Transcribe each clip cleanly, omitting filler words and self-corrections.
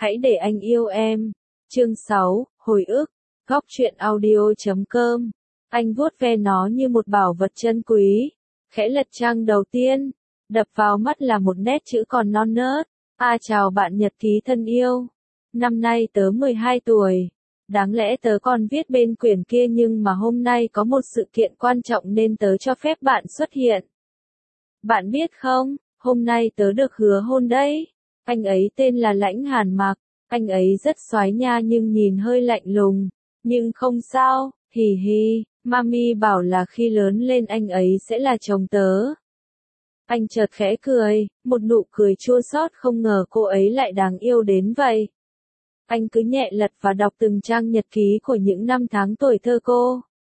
Hãy để anh yêu em. Chương 6, hồi ức. Góc truyện audio.com. Anh vuốt ve nó như một bảo vật chân quý. Khẽ lật trang đầu tiên. Đập vào mắt là một nét chữ còn non nớt. Chào bạn nhật ký thân yêu. Năm nay tớ 12 tuổi. Đáng lẽ tớ còn viết bên quyển kia nhưng mà hôm nay có một sự kiện quan trọng nên tớ cho phép bạn xuất hiện. Bạn biết không, hôm nay tớ được hứa hôn đấy. Anh ấy tên là Lãnh Hàn Mặc. Anh ấy rất xoái nha nhưng nhìn hơi lạnh lùng. Nhưng không sao, hì hì, Mami bảo là khi lớn lên anh ấy sẽ là chồng tớ. Anh chợt khẽ cười, một nụ cười chua xót không ngờ cô ấy lại đáng yêu đến vậy. Anh cứ nhẹ lật và đọc từng trang nhật ký của những năm tháng tuổi thơ cô.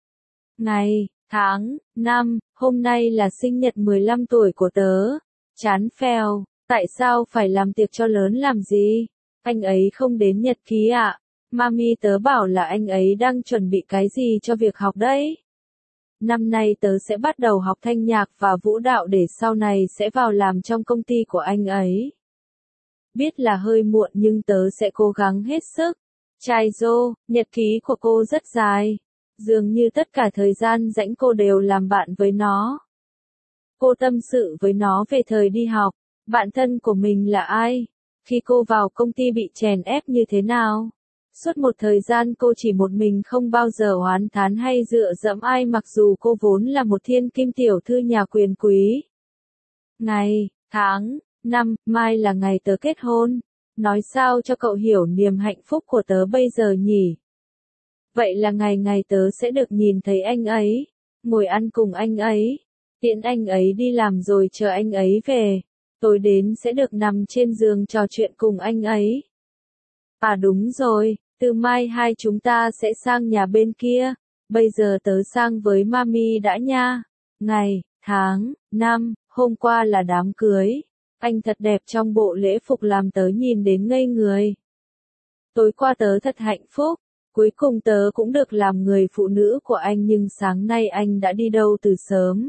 Ngày, tháng, năm, hôm nay là sinh nhật 15 tuổi của tớ. Chán phèo, tại sao phải làm tiệc cho lớn làm gì? Anh ấy không đến nhật ký ạ. Mami tớ bảo là anh ấy đang chuẩn bị cái gì cho việc học đấy. Năm nay tớ sẽ bắt đầu học thanh nhạc và vũ đạo để sau này sẽ vào làm trong công ty của anh ấy. Biết là hơi muộn nhưng tớ sẽ cố gắng hết sức. Trai Dô, nhật ký của cô rất dài. Dường như tất cả thời gian rảnh cô đều làm bạn với nó. Cô tâm sự với nó về thời đi học. Bạn thân của mình là ai? Khi cô vào công ty bị chèn ép như thế nào? Suốt một thời gian cô chỉ một mình không bao giờ oán thán hay dựa dẫm ai mặc dù cô vốn là một thiên kim tiểu thư nhà quyền quý. Ngày, tháng, năm, mai là ngày tớ kết hôn. Nói sao cho cậu hiểu niềm hạnh phúc của tớ bây giờ nhỉ? Vậy là ngày tớ sẽ được nhìn thấy anh ấy, ngồi ăn cùng anh ấy, tiễn anh ấy đi làm rồi chờ anh ấy về. Tối đến sẽ được nằm trên giường trò chuyện cùng anh ấy. Đúng rồi, từ mai hai chúng ta sẽ sang nhà bên kia. Bây giờ tớ sang với Mami đã nha. Ngày, tháng, năm, hôm qua là đám cưới. Anh thật đẹp trong bộ lễ phục làm tớ nhìn đến ngây người. Tối qua tớ thật hạnh phúc. Cuối cùng tớ cũng được làm người phụ nữ của anh nhưng sáng nay anh đã đi đâu từ sớm.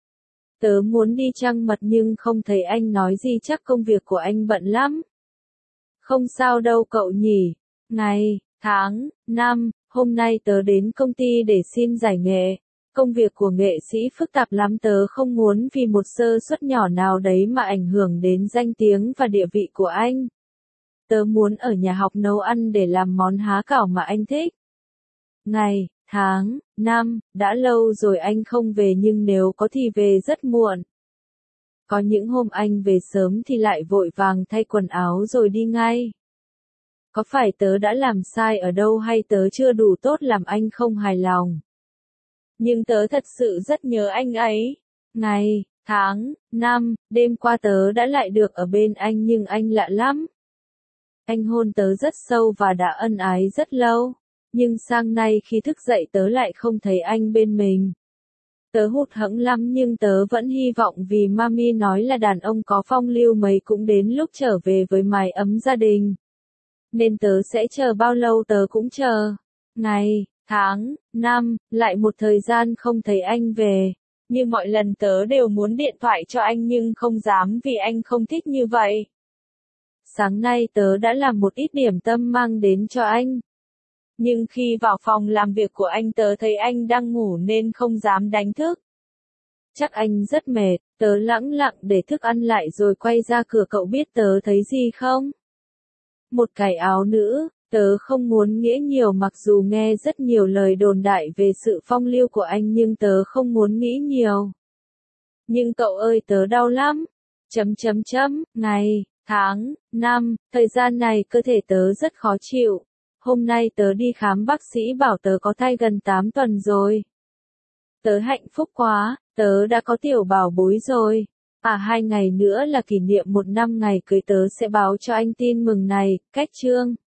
Tớ muốn đi trăng mật nhưng không thấy anh nói gì chắc công việc của anh bận lắm. Không sao đâu cậu nhỉ. Ngày, tháng, năm, hôm nay tớ đến công ty để xin giải nghệ. Công việc của nghệ sĩ phức tạp lắm tớ không muốn vì một sơ suất nhỏ nào đấy mà ảnh hưởng đến danh tiếng và địa vị của anh. Tớ muốn ở nhà học nấu ăn để làm món há cảo mà anh thích. Ngày, tháng, năm, đã lâu rồi anh không về nhưng nếu có thì về rất muộn. Có những hôm anh về sớm thì lại vội vàng thay quần áo rồi đi ngay. Có phải tớ đã làm sai ở đâu hay tớ chưa đủ tốt làm anh không hài lòng? Nhưng tớ thật sự rất nhớ anh ấy. Ngày, tháng, năm, đêm qua tớ đã lại được ở bên anh nhưng anh lạ lắm. Anh hôn tớ rất sâu và đã ân ái rất lâu. Nhưng sang nay khi thức dậy tớ lại không thấy anh bên mình. Tớ hụt hẫng lắm nhưng tớ vẫn hy vọng vì Mami nói là đàn ông có phong lưu mấy cũng đến lúc trở về với mái ấm gia đình. Nên tớ sẽ chờ bao lâu tớ cũng chờ. Ngày, tháng, năm, lại một thời gian không thấy anh về. Như mọi lần tớ đều muốn điện thoại cho anh nhưng không dám vì anh không thích như vậy. Sáng nay tớ đã làm một ít điểm tâm mang đến cho anh. Nhưng khi vào phòng làm việc của anh tớ thấy anh đang ngủ nên không dám đánh thức. Chắc anh rất mệt, tớ lẳng lặng để thức ăn lại rồi quay ra cửa cậu biết tớ thấy gì không? Một cái áo nữ, tớ không muốn nghĩa nhiều mặc dù nghe rất nhiều lời đồn đại về sự phong lưu của anh nhưng tớ không muốn nghĩ nhiều. Nhưng cậu ơi tớ đau lắm. Ngày, tháng, năm, thời gian này cơ thể tớ rất khó chịu. Hôm nay tớ đi khám bác sĩ bảo tớ có thai gần 8 tuần rồi. Tớ hạnh phúc quá, tớ đã có tiểu bảo bối rồi. 2 ngày nữa là kỷ niệm 1 năm ngày cưới tớ sẽ báo cho anh tin mừng này, cách chương.